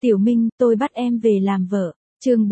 Tiểu Minh, tôi bắt em về làm vợ. Chương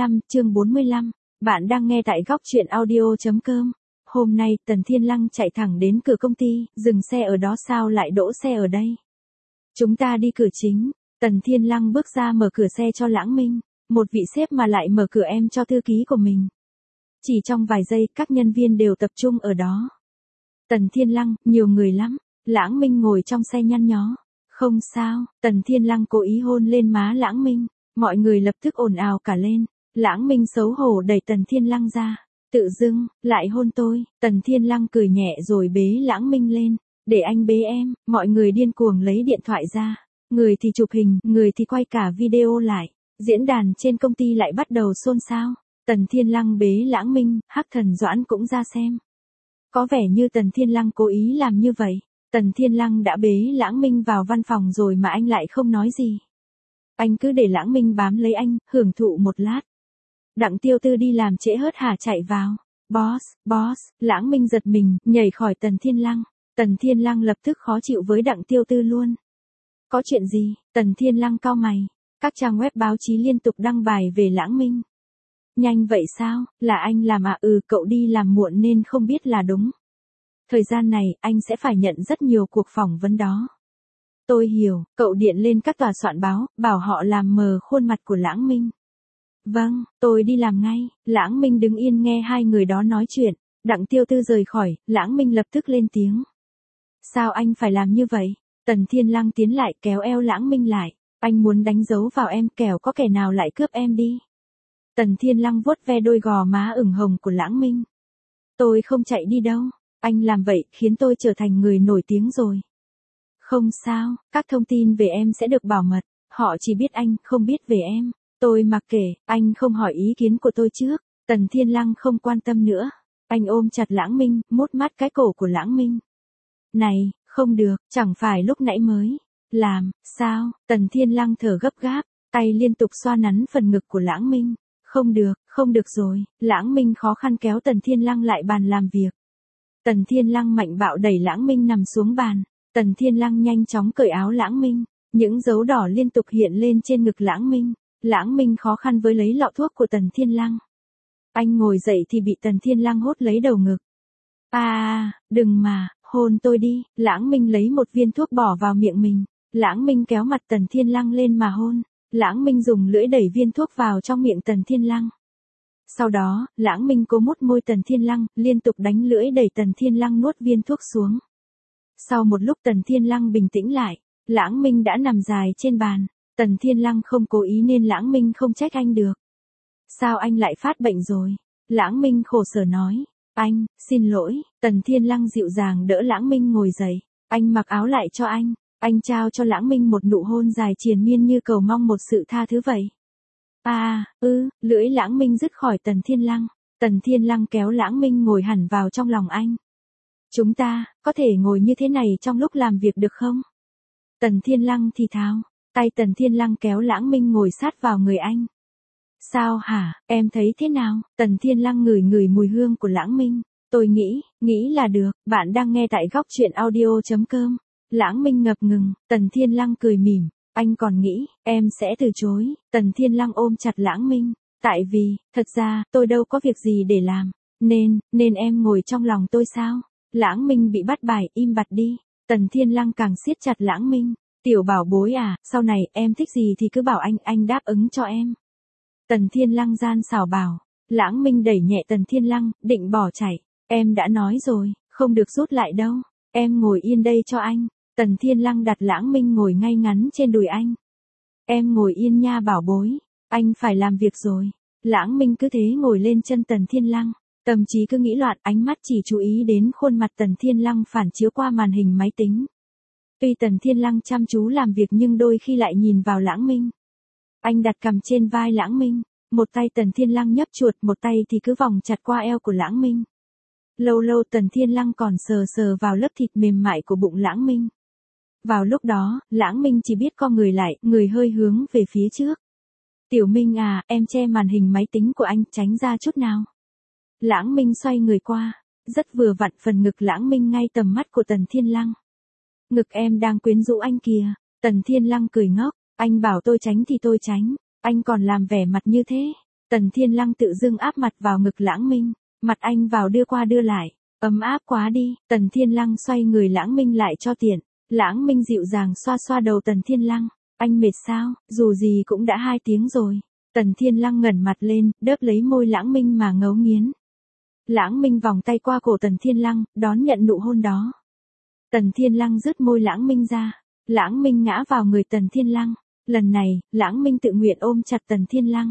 45. Bạn đang nghe tại góc truyện audio.com. Hôm nay, Tần Thiên Lăng chạy thẳng đến cửa công ty, dừng xe ở đó sao lại đỗ xe ở đây? Chúng ta đi cửa chính. Tần Thiên Lăng bước ra mở cửa xe cho Lãng Minh. Một vị sếp mà lại mở cửa em cho thư ký của mình. Chỉ trong vài giây, các nhân viên đều tập trung ở đó. Tần Thiên Lăng, nhiều người lắm. Lãng Minh ngồi trong xe nhăn nhó. Không sao, Tần Thiên Lăng cố ý hôn lên má Lãng Minh. Mọi người lập tức ồn ào cả lên. Lãng Minh xấu hổ đẩy Tần Thiên Lăng ra. Tự dưng, lại hôn tôi. Tần Thiên Lăng cười nhẹ rồi bế Lãng Minh lên. Để anh bế em. Mọi người điên cuồng lấy điện thoại ra. Người thì chụp hình, người thì quay cả video lại. Diễn đàn trên công ty lại bắt đầu xôn xao. Tần Thiên Lăng bế Lãng Minh, Hắc Thần Doãn cũng ra xem. Có vẻ như Tần Thiên Lăng cố ý làm như vậy. Tần Thiên Lăng đã bế Lãng Minh vào văn phòng rồi mà anh lại không nói gì. Anh cứ để Lãng Minh bám lấy anh, hưởng thụ một lát. Đặng Tiêu Tư đi làm trễ hớt hải chạy vào. Boss, Lãng Minh giật mình, nhảy khỏi Tần Thiên Lăng. Tần Thiên Lăng lập tức khó chịu với Đặng Tiêu Tư luôn. Có chuyện gì? Tần Thiên Lăng cau mày. Các trang web báo chí liên tục đăng bài về Lãng Minh. Nhanh vậy sao? Là anh làm à? Cậu đi làm muộn nên không biết là đúng. Thời gian này, anh sẽ phải nhận rất nhiều cuộc phỏng vấn đó. Tôi hiểu, cậu điện lên các tòa soạn báo, bảo họ làm mờ khuôn mặt của Lãng Minh. Vâng, tôi đi làm ngay. Lãng Minh đứng yên nghe hai người đó nói chuyện. Đặng Tiêu Tư rời khỏi, Lãng Minh lập tức lên tiếng. Sao anh phải làm như vậy? Tần Thiên Lăng tiến lại kéo eo Lãng Minh lại. Anh muốn đánh dấu vào em, kẻo có kẻ nào lại cướp em đi. Tần Thiên Lăng vuốt ve đôi gò má ửng hồng của Lãng Minh. Tôi không chạy đi đâu. Anh làm vậy khiến tôi trở thành người nổi tiếng rồi. Không sao, các thông tin về em sẽ được bảo mật. Họ chỉ biết anh, không biết về em. Tôi mặc kệ, anh không hỏi ý kiến của tôi trước. Tần Thiên Lăng không quan tâm nữa. Anh ôm chặt Lãng Minh, mút mát cái cổ của Lãng Minh. Này, không được, chẳng phải lúc nãy mới làm, sao? Tần Thiên Lăng thở gấp gáp, tay liên tục xoa nắn phần ngực của Lãng Minh. Không được rồi. Lãng Minh khó khăn kéo Tần Thiên Lăng lại bàn làm việc. Tần Thiên Lăng mạnh bạo đẩy Lãng Minh nằm xuống bàn. Tần Thiên Lăng nhanh chóng cởi áo Lãng Minh. Những dấu đỏ liên tục hiện lên trên ngực Lãng Minh. Lãng Minh khó khăn với lấy lọ thuốc của Tần Thiên Lăng. Anh ngồi dậy thì bị Tần Thiên Lăng hốt lấy đầu ngực. Đừng mà, hôn tôi đi. Lãng Minh lấy một viên thuốc bỏ vào miệng mình. Lãng Minh kéo mặt Tần Thiên Lăng lên mà hôn. Lãng Minh dùng lưỡi đẩy viên thuốc vào trong miệng Tần Thiên Lăng. Sau đó, Lãng Minh cố mút môi Tần Thiên Lăng, liên tục đánh lưỡi đẩy Tần Thiên Lăng nuốt viên thuốc xuống. Sau một lúc Tần Thiên Lăng bình tĩnh lại, Lãng Minh đã nằm dài trên bàn. Tần Thiên Lăng không cố ý nên Lãng Minh không trách anh được. Sao anh lại phát bệnh rồi? Lãng Minh khổ sở nói. Anh, xin lỗi. Tần Thiên Lăng dịu dàng đỡ Lãng Minh ngồi dậy. Anh mặc áo lại cho anh. Anh trao cho Lãng Minh một nụ hôn dài triền miên như cầu mong một sự tha thứ vậy. Lưỡi Lãng Minh dứt khỏi Tần Thiên Lăng. Tần Thiên Lăng kéo Lãng Minh ngồi hẳn vào trong lòng anh. Chúng ta, có thể ngồi như thế này trong lúc làm việc được không? Tần Thiên Lăng thì thào. Tay Tần Thiên Lăng kéo Lãng Minh ngồi sát vào người anh. Sao hả, em thấy thế nào? Tần Thiên Lăng ngửi mùi hương của Lãng Minh. Tôi nghĩ là được. Bạn đang nghe tại góc truyện audio.com. Lãng Minh ngập ngừng. Tần Thiên Lăng cười mỉm. Anh còn nghĩ, em sẽ từ chối. Tần Thiên Lăng ôm chặt Lãng Minh. Tại vì, thật ra, tôi đâu có việc gì để làm. Nên em ngồi trong lòng tôi sao? Lãng Minh bị bắt bài, im bặt đi. Tần Thiên Lăng càng siết chặt Lãng Minh. Tiểu bảo bối à, sau này em thích gì thì cứ bảo anh đáp ứng cho em. Tần Thiên Lăng gian xảo bảo. Lãng Minh đẩy nhẹ Tần Thiên Lăng, định bỏ chạy. Em đã nói rồi, không được rút lại đâu. Em ngồi yên đây cho anh. Tần Thiên Lăng đặt Lãng Minh ngồi ngay ngắn trên đùi anh. Em ngồi yên nha bảo bối. Anh phải làm việc rồi. Lãng Minh cứ thế ngồi lên chân Tần Thiên Lăng. Tâm trí cứ nghĩ loạn, ánh mắt chỉ chú ý đến khuôn mặt Tần Thiên Lăng phản chiếu qua màn hình máy tính. Tuy Tần Thiên Lăng chăm chú làm việc nhưng đôi khi lại nhìn vào Lãng Minh. Anh đặt cằm trên vai Lãng Minh. Một tay Tần Thiên Lăng nhấp chuột, một tay thì cứ vòng chặt qua eo của Lãng Minh. Lâu lâu Tần Thiên Lăng còn sờ vào lớp thịt mềm mại của bụng Lãng Minh. Vào lúc đó, Lãng Minh chỉ biết co người lại, người hơi hướng về phía trước. Tiểu Minh à, em che màn hình máy tính của anh, tránh ra chút nào. Lãng Minh xoay người qua, rất vừa vặn phần ngực Lãng Minh ngay tầm mắt của Tần Thiên Lăng. Ngực em đang quyến rũ anh kìa. Tần Thiên Lăng cười ngốc. Anh bảo tôi tránh thì tôi tránh, anh còn làm vẻ mặt như thế. Tần Thiên Lăng tự dưng áp mặt vào ngực Lãng Minh, mặt anh vào đưa qua đưa lại, ấm áp quá đi. Tần Thiên Lăng xoay người Lãng Minh lại cho tiện. Lãng Minh dịu dàng xoa xoa đầu Tần Thiên Lăng, anh mệt sao, dù gì cũng đã 2 tiếng rồi. Tần Thiên Lăng ngẩng mặt lên, đớp lấy môi Lãng Minh mà ngấu nghiến. Lãng Minh vòng tay qua cổ Tần Thiên Lăng, đón nhận nụ hôn đó. Tần Thiên Lăng rứt môi Lãng Minh ra. Lãng Minh ngã vào người Tần Thiên Lăng. Lần này, Lãng Minh tự nguyện ôm chặt Tần Thiên Lăng.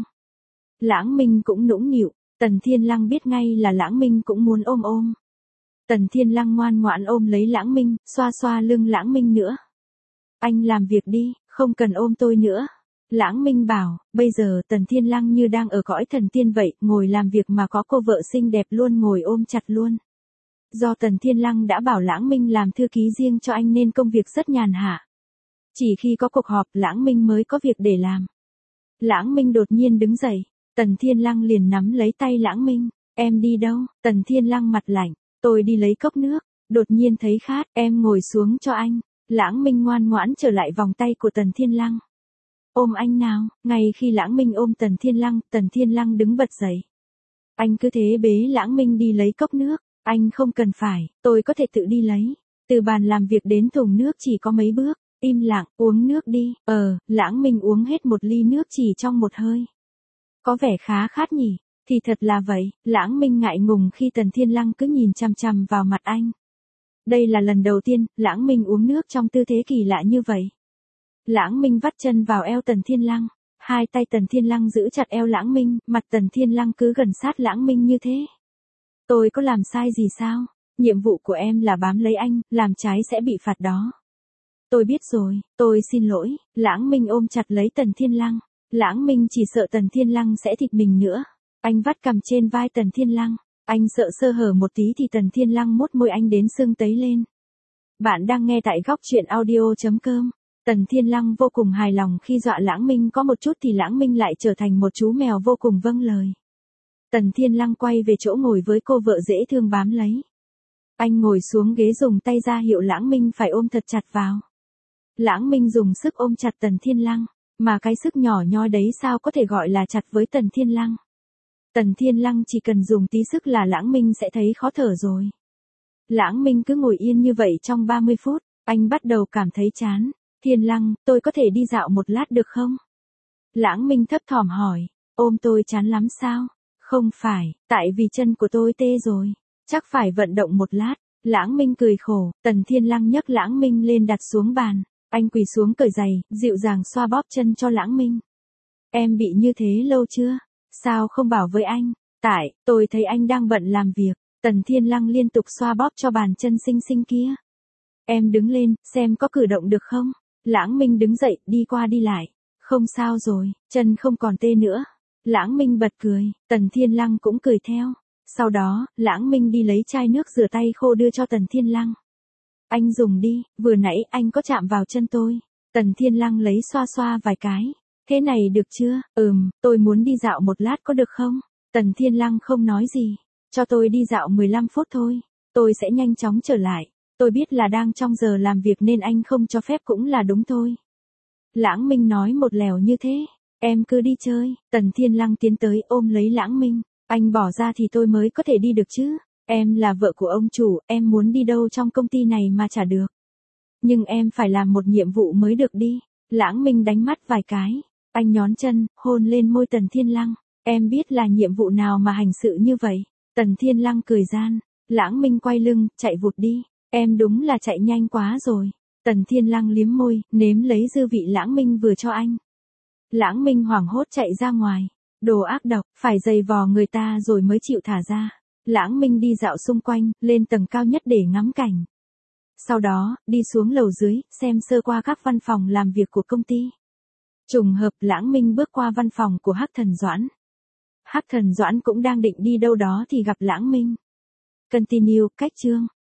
Lãng Minh cũng nũng nịu, Tần Thiên Lăng biết ngay là Lãng Minh cũng muốn ôm. Tần Thiên Lăng ngoan ngoãn ôm lấy Lãng Minh, xoa xoa lưng Lãng Minh nữa. Anh làm việc đi, không cần ôm tôi nữa. Lãng Minh bảo, bây giờ Tần Thiên Lăng như đang ở cõi thần tiên vậy, ngồi làm việc mà có cô vợ xinh đẹp luôn ngồi ôm chặt luôn. Do Tần Thiên Lăng đã bảo Lãng Minh làm thư ký riêng cho anh nên công việc rất nhàn hạ. Chỉ khi có cuộc họp Lãng Minh mới có việc để làm. Lãng Minh đột nhiên đứng dậy, Tần Thiên Lăng liền nắm lấy tay Lãng Minh, em đi đâu? Tần Thiên Lăng mặt lạnh, tôi đi lấy cốc nước, đột nhiên thấy khát, em ngồi xuống cho anh. Lãng Minh ngoan ngoãn trở lại vòng tay của Tần Thiên Lăng. Ôm anh nào, ngay khi Lãng Minh ôm Tần Thiên Lăng đứng bật dậy. Anh cứ thế bế Lãng Minh đi lấy cốc nước, anh không cần phải, tôi có thể tự đi lấy. Từ bàn làm việc đến thùng nước chỉ có mấy bước, im lặng, uống nước đi. Lãng Minh uống hết một ly nước chỉ trong một hơi. Có vẻ khá khát nhỉ, thì thật là vậy, Lãng Minh ngại ngùng khi Tần Thiên Lăng cứ nhìn chằm chằm vào mặt anh. Đây là lần đầu tiên, Lãng Minh uống nước trong tư thế kỳ lạ như vậy. Lãng Minh vắt chân vào eo Tần Thiên Lăng, 2 tay Tần Thiên Lăng giữ chặt eo Lãng Minh, mặt Tần Thiên Lăng cứ gần sát Lãng Minh như thế. Tôi có làm sai gì sao? Nhiệm vụ của em là bám lấy anh, làm trái sẽ bị phạt đó. Tôi biết rồi, tôi xin lỗi. Lãng Minh ôm chặt lấy Tần Thiên Lăng. Lãng Minh chỉ sợ Tần Thiên Lăng sẽ thịt mình nữa. Anh vắt cằm trên vai Tần Thiên Lăng. Anh sợ sơ hở một tí thì Tần Thiên Lăng mốt môi anh đến sưng tấy lên. Bạn đang nghe tại góc truyện audio.com. Tần Thiên Lăng vô cùng hài lòng khi dọa Lãng Minh có một chút thì Lãng Minh lại trở thành một chú mèo vô cùng vâng lời. Tần Thiên Lăng quay về chỗ ngồi với cô vợ dễ thương bám lấy. Anh ngồi xuống ghế dùng tay ra hiệu Lãng Minh phải ôm thật chặt vào. Lãng Minh dùng sức ôm chặt Tần Thiên Lăng, mà cái sức nhỏ nhoi đấy sao có thể gọi là chặt với Tần Thiên Lăng. Tần Thiên Lăng chỉ cần dùng tí sức là Lãng Minh sẽ thấy khó thở rồi. Lãng Minh cứ ngồi yên như vậy trong 30 phút, anh bắt đầu cảm thấy chán. Thiên Lăng, tôi có thể đi dạo một lát được không? Lãng Minh thấp thỏm hỏi, ôm tôi chán lắm sao? Không phải, tại vì chân của tôi tê rồi, chắc phải vận động một lát. Lãng Minh cười khổ, Tần Thiên Lăng nhấc Lãng Minh lên đặt xuống bàn. Anh quỳ xuống cởi giày, dịu dàng xoa bóp chân cho Lãng Minh. Em bị như thế lâu chưa? Sao không bảo với anh? Tại, tôi thấy anh đang bận làm việc. Tần Thiên Lăng liên tục xoa bóp cho bàn chân xinh xinh kia. Em đứng lên, xem có cử động được không? Lãng Minh đứng dậy, đi qua đi lại. Không sao rồi, chân không còn tê nữa. Lãng Minh bật cười, Tần Thiên Lăng cũng cười theo. Sau đó, Lãng Minh đi lấy chai nước rửa tay khô đưa cho Tần Thiên Lăng. Anh dùng đi, vừa nãy anh có chạm vào chân tôi. Tần Thiên Lăng lấy xoa xoa vài cái. Thế này được chưa? Tôi muốn đi dạo một lát có được không? Tần Thiên Lăng không nói gì. Cho tôi đi dạo 15 phút thôi. Tôi sẽ nhanh chóng trở lại. Tôi biết là đang trong giờ làm việc nên anh không cho phép cũng là đúng thôi. Lãng Minh nói một lèo như thế. Em cứ đi chơi. Tần Thiên Lăng tiến tới ôm lấy Lãng Minh. Anh bỏ ra thì tôi mới có thể đi được chứ. Em là vợ của ông chủ, em muốn đi đâu trong công ty này mà chả được. Nhưng em phải làm một nhiệm vụ mới được đi. Lãng Minh đánh mắt vài cái. Anh nhón chân, hôn lên môi Tần Thiên Lăng. Em biết là nhiệm vụ nào mà hành sự như vậy. Tần Thiên Lăng cười gian. Lãng Minh quay lưng, chạy vụt đi. Em đúng là chạy nhanh quá rồi. Tần Thiên Lăng liếm môi, nếm lấy dư vị Lãng Minh vừa cho anh. Lãng Minh hoảng hốt chạy ra ngoài. Đồ ác độc, phải giày vò người ta rồi mới chịu thả ra. Lãng Minh đi dạo xung quanh, lên tầng cao nhất để ngắm cảnh. Sau đó, đi xuống lầu dưới, xem sơ qua các văn phòng làm việc của công ty. Trùng hợp Lãng Minh bước qua văn phòng của Hắc Thần Doãn. Hắc Thần Doãn cũng đang định đi đâu đó thì gặp Lãng Minh. Continue, cách chương.